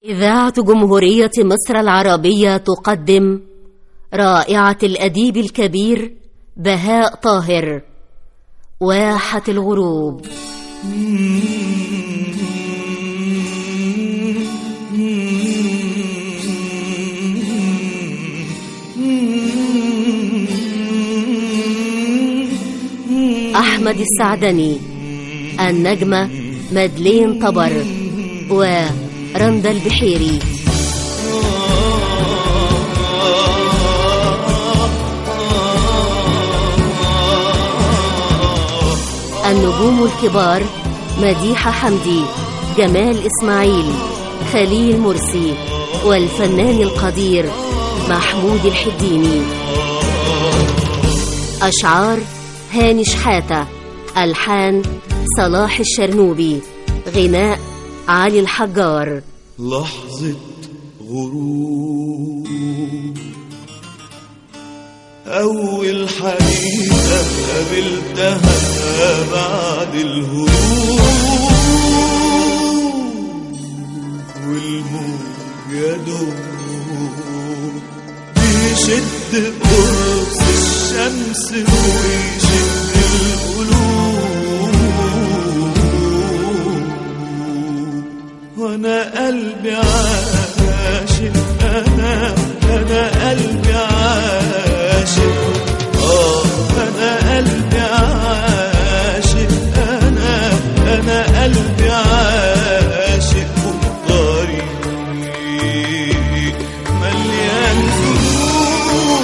إذاعة جمهورية مصر العربية تقدم رائعة الأديب الكبير بهاء طاهر، واحة الغروب. أحمد السعدني، النجمة مدلين طبر ورندا البحيري. النجوم الكبار مديحة حمدي، جمال إسماعيل، خليل مرسي، والفنان القدير محمود الحديني. أشعار هاني شحاتة، ألحان صلاح الشرنوبي، غناء علي الحجار. لحظة غروب، أول حبيبة قابلتها بعد الهروب، والموج يدوب بيشد قرص الشمس ويشد القلوب، وانا قلبي عاشق، انا قلبي عاشق، انا قلبي عاشق، انا قلبي عاشق، والطريق مليان ذنوب،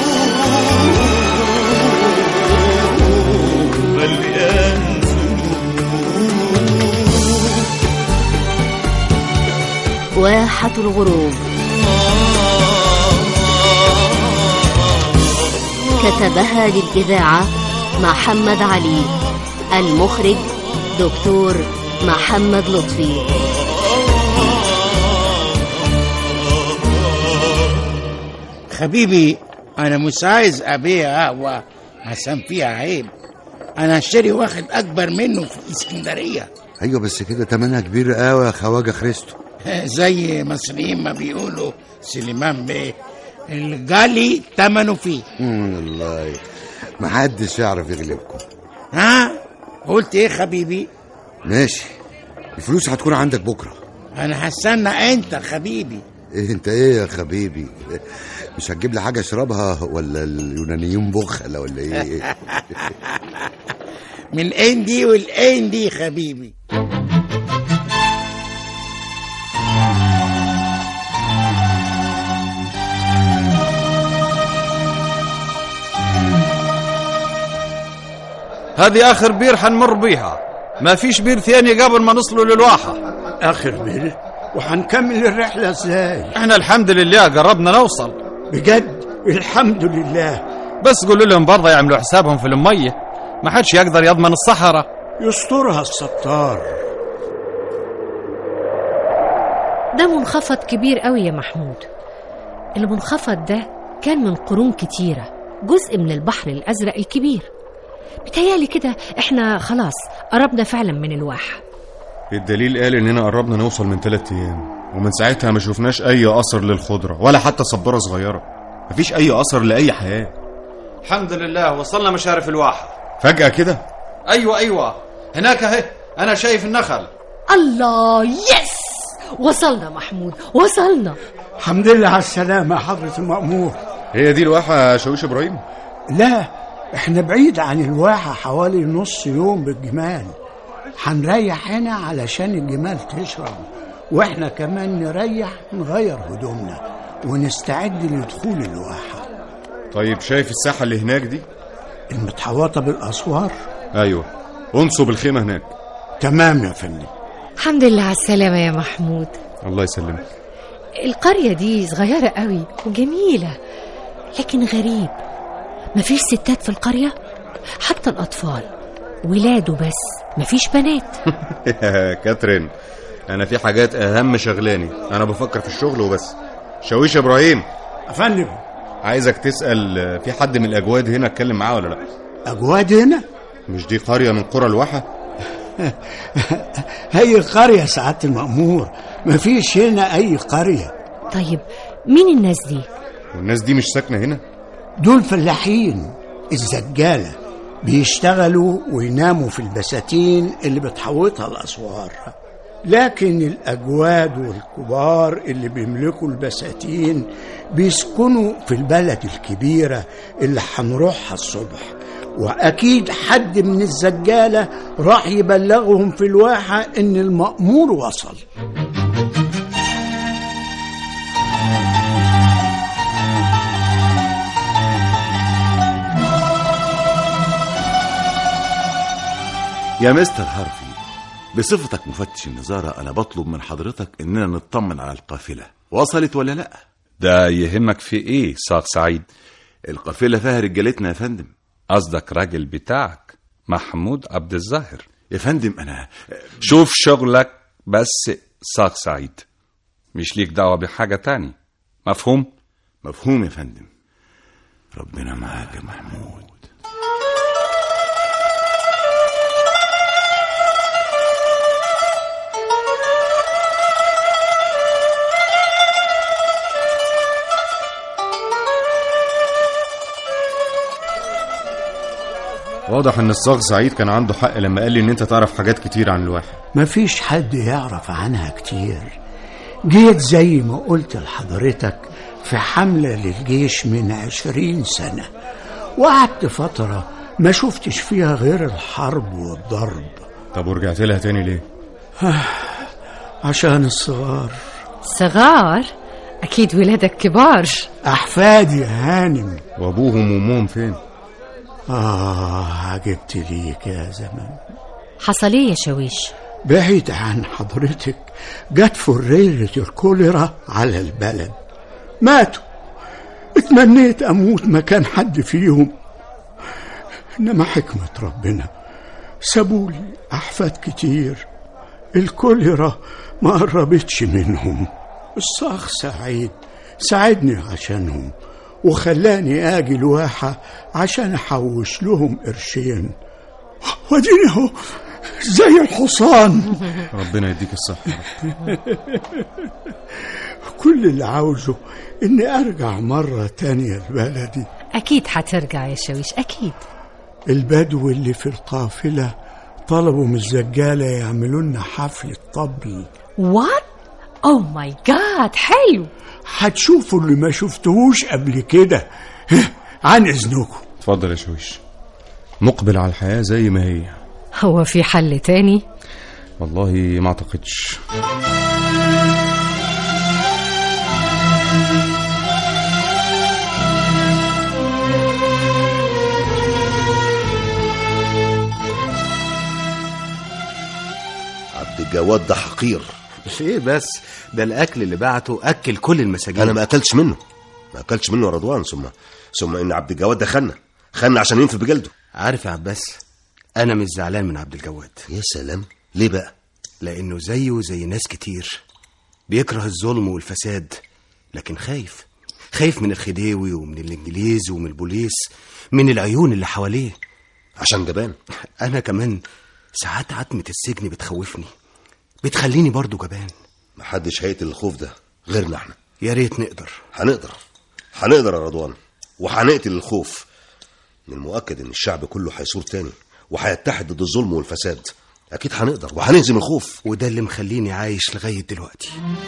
مليان ذنوب. واحة الغروب كتبها للإذاعة محمد علي، المخرج دكتور محمد لطفي. حبيبي أنا مش عايز أبيع قهوة عشان فيها عيب، أنا هشتري واحد أكبر منه في اسكندرية. أيوة بس كده تمنها كبير قوي يا خواجة خريستو. زي مصريين ما بيقولوا سليمان بيه، الجالي تمنه فيه. والله محدش يعرف يغلبكم. ها قلت ايه حبيبي؟ ماشي، الفلوس هتكون عندك بكرة. انا هستنى انت حبيبي. ايه انت ايه يا حبيبي؟ مش هتجيب لي حاجة اشربها ولا اليونانيين بخلة ولا ايه؟ من اندي والاندي حبيبي. هذه آخر بير حنمر بيها، ما فيش بير ثاني قبل ما نصلوا للواحة. آخر بير؟ وحنكمل الرحلة ازاي؟ احنا الحمد لله قربنا نوصل. بجد الحمد لله. بس قولوا لهم برضه يعملوا حسابهم في المية، ما حدش يقدر يضمن الصحراء. يسترها الستار. ده منخفض كبير قوي يا محمود. المنخفض ده كان من قرون كتيرة جزء من البحر الأزرق الكبير. بتهيالي كده احنا خلاص قربنا فعلا من الواحة. الدليل قال اننا قربنا نوصل من 3 أيام، ومن ساعتها ما شفناش اي اثر للخضرة ولا حتى صبارة صغيرة، مفيش اي اثر لاي حياة. الحمد لله وصلنا مشارف الواحة فجأة كده. ايوه هناك اهي، انا شايف النخل. الله، يس، وصلنا محمود، وصلنا. الحمد لله على السلامة يا حضرة المأمور. هي دي الواحة يا شاويش ابراهيم؟ لا، احنا بعيد عن الواحة حوالي نص يوم بالجمال. هنريح هنا علشان الجمال تشرب، واحنا كمان نريح نغير هدومنا ونستعد لدخول الواحة. طيب شايف الساحة اللي هناك دي المتحوطة بالأسوار؟ ايوه، انصب الخيمة هناك. تمام يا فندم. الحمد لله على السلامة يا محمود. الله يسلمك. القرية دي صغيرة قوي وجميلة، لكن غريب، مفيش ستات في القرية، حتى الأطفال ولاده بس، مفيش بنات. كاترين، أنا في حاجات أهم شغلاني، أنا بفكر في الشغل وبس. شاويش إبراهيم. أفندم. عايزك تسأل في حد من الأجواد هنا اتكلم معاه ولا لا؟ أجواد هنا؟ مش دي قرية من قرى الواحة؟ هي قرية سعادة المأمور، مفيش هنا أي قرية. طيب مين الناس دي؟ والناس دي مش ساكنة هنا؟ دول فلاحين الزجالة، بيشتغلوا ويناموا في البساتين اللي بتحوطها الأسوار. لكن الأجواد والكبار اللي بيملكوا البساتين بيسكنوا في البلد الكبيرة اللي هنروحها الصبح، وأكيد حد من الزجالة راح يبلغهم في الواحة إن المأمور وصل. يا مستر هارفي، بصفتك مفتش النظارة أنا بطلب من حضرتك إننا نطمن على القافلة، وصلت ولا لأ؟ ده يهمك في إيه صاغ سعيد؟ القافلة فيها رجالتنا يا فندم. قصدك راجل بتاعك محمود عبد الظاهر؟ يا فندم أنا شوف شغلك بس صاغ سعيد، مش ليك دعوة بحاجة تاني، مفهوم؟ مفهوم يا فندم. ربنا معاك يا محمود. واضح ان الصاغ سعيد كان عنده حق لما قال لي ان انت تعرف حاجات كتير عن الواحة. مفيش حد يعرف عنها كتير. جيت زي ما قلت لحضرتك في حملة للجيش من 20 سنة، وقعدت فترة ما شفتش فيها غير الحرب والضرب. طب ورجعت لها تاني ليه؟ عشان الصغار. صغار؟ أكيد ولادك كبار. أحفادي يا هانم. وأبوهم وأمهم فين؟ عجبت ليك يا زمان. حصل ايه يا شويش؟ بعيد عن حضرتك جت فريرة الكوليرا على البلد، ماتوا. اتمنيت أموت مكان حد فيهم، إنما حكمة ربنا سابولي أحفاد كتير. الكوليرا ما قربتش منهم. الصاغ سعيد ساعدني عشانهم، وخلاني آجي الواحة عشان أحوش لهم قرشين، وديني اهو زي الحصان. ربنا يديك الصحة. كل اللي عاوزه إني أرجع مرة تانية لبلدي. أكيد هترجع يا شويش، أكيد. البدو اللي في القافلة طلبوا من الزجالة يعملوا لنا حفلة طبل. وات؟ أوه ماي جاد، حلو. هتشوفوا اللي ما شفتهوش قبل كده. عن إذنكم. اتفضل يا شويش. نقبل على الحياة زي ما هي. هو في حل تاني؟ والله ما اعتقدش. عبد الجواد ده حقير. ليه بس؟ ده الاكل اللي بعته اكل كل المساجين. انا ما اكلتش منه يا رضوان. ثم ان عبد الجواد ده خنا عشان ينفي بجلده. عارف يا عباس، انا مش زعلان من عبد الجواد. يا سلام، ليه بقى؟ لانه زيه زي ناس كتير بيكره الظلم والفساد، لكن خايف من الخديوي ومن الانجليز ومن البوليس، من العيون اللي حواليه. عشان جبان. انا كمان ساعات عتمة السجن بتخوفني، بتخليني برضو جبان. محدش هيقتل الخوف ده غيرنا احنا. يا ريت نقدر. هنقدر يا رضوان، وهنقتل الخوف. من المؤكد ان الشعب كله هيثور تاني وهيتحد ضد الظلم والفساد. اكيد هنقدر وهنهزم الخوف، وده اللي مخليني عايش لغاية دلوقتي.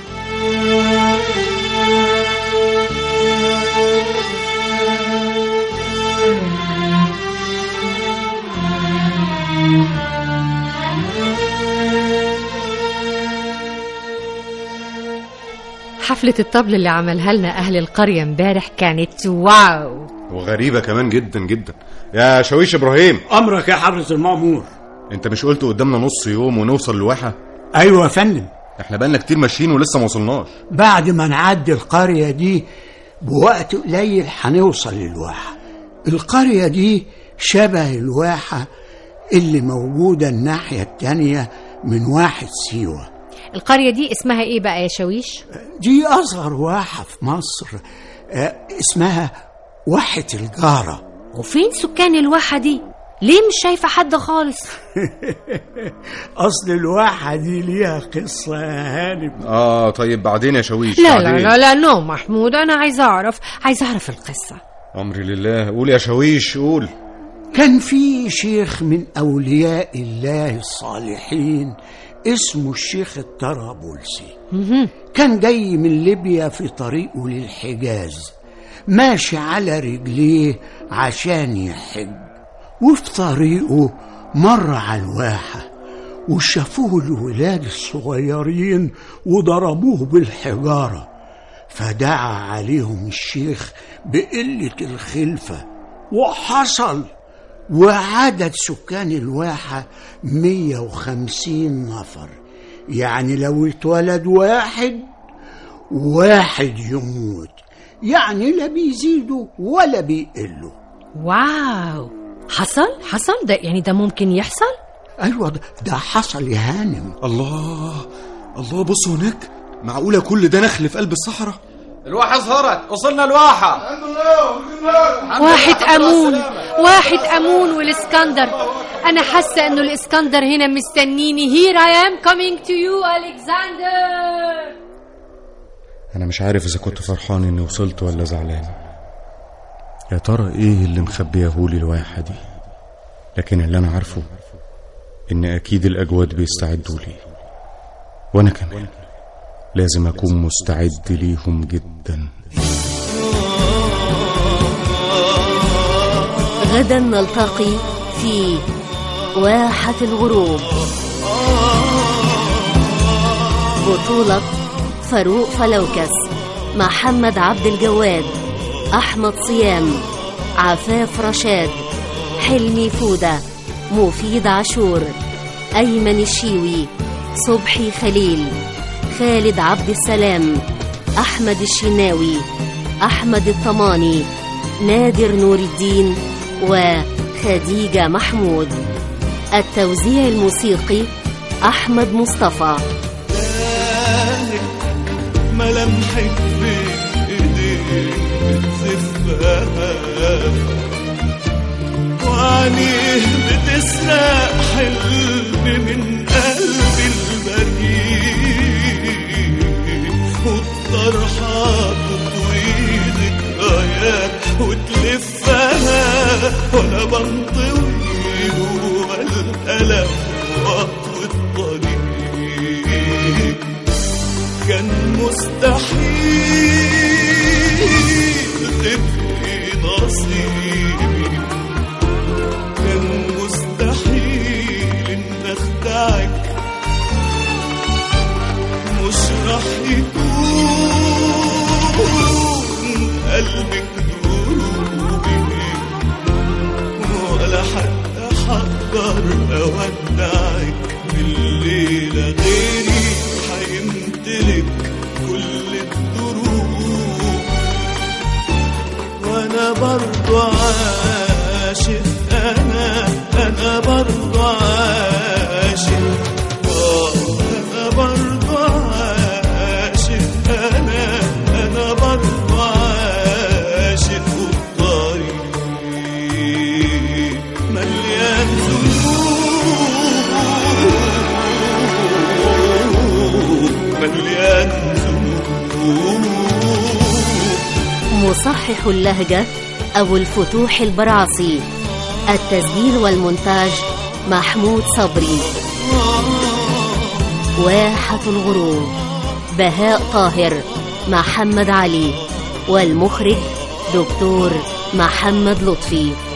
حفلة الطبل اللي عملها لنا أهل القرية امبارح كانت واو، وغريبة كمان جدا جدا. يا شويش إبراهيم. أمرك يا حضرة المأمور. انت مش قلت قدامنا نص يوم ونوصل لواحة؟ أيوة يا فندم. احنا بقالنا كتير ماشيين ولسه ما وصلناش. بعد ما نعدي القرية دي بوقت قليل هنوصل للواحة. القرية دي شبه الواحة اللي موجودة الناحية التانية من واحة سيوة. القرية دي اسمها ايه بقى يا شويش؟ دي أصغر واحة في مصر، اسمها واحة الجارة. وفين سكان الواحة دي؟ ليه مش شايفة حد خالص؟ أصل الواحة دي ليها قصة يا هانم. طيب بعدين يا شويش. لا لا لا لا نو محمود، أنا عايز أعرف القصة. أمري لله، قول يا شويش قول. كان في شيخ من أولياء الله الصالحين اسمه الشيخ الطرابلسي. كان جاي من ليبيا في طريقه للحجاز، ماشي على رجليه عشان يحج، وفي طريقه مر على الواحة وشافوه الولاد الصغيرين وضربوه بالحجارة، فدعا عليهم الشيخ بقلة الخلفة وحصل، وعدد سكان الواحة 150 نفر، يعني لو اتولد واحد يموت، يعني لا بيزيدوا ولا بيقلوا. واو، حصل ده، يعني ده ممكن يحصل؟ ايوه ده حصل يا هانم. الله بصوا هناك، معقولة كل ده نخل في قلب الصحراء؟ الواحة ظهرت، وصلنا الواحة. واحد أمون والإسكندر. أنا حاسة إنه الإسكندر هنا مستنيني. Here I am coming to you Alexander. أنا مش عارف إذا كنت فرحان إني وصلت ولا زعلان. يا ترى إيه اللي مخبيهولي الواحة دي؟ لكن اللي أنا عارفه إن أكيد الأجواد بيستعدوا لي، وأنا كمان لازم أكون مستعد ليهم جدا. غدا نلتقي في واحة الغروب. بطولة فاروق فلوكس، محمد عبد الجواد، أحمد صيام، عفاف رشاد، حلمي فودة، مفيد عاشور، أيمن الشيوي، صبحي خليل، خالد عبد السلام، أحمد الشناوي، أحمد الطماني، نادر نور الدين، وخديجة محمود. التوزيع الموسيقي أحمد مصطفى. ملامحك بإيديك بتزفها، وعينيه بتسرق حلم من قلبي البريء، والطرحة تطوي ذكريات وتلفها، وأنا بنطوي جوا الألم وأطوي الطريق. كان مستحيل تبقي نصيبي، كان مستحيل إن أخدعك، مش رح يكون قلبك دروبي، ولا حتى حقدر أودعك. الليلة غيري حيمتلك كل الدروب، وانا برضو عاشق، انا برضو عاشق، انا برضو عاشق، انا برضو عاشق، والطريق مليان مصحح اللهجة أبو الفتوح البرعصي. التسجيل والمونتاج محمود صبري. واحة الغروب بهاء طاهر، محمد علي، والمخرج دكتور محمد لطفي.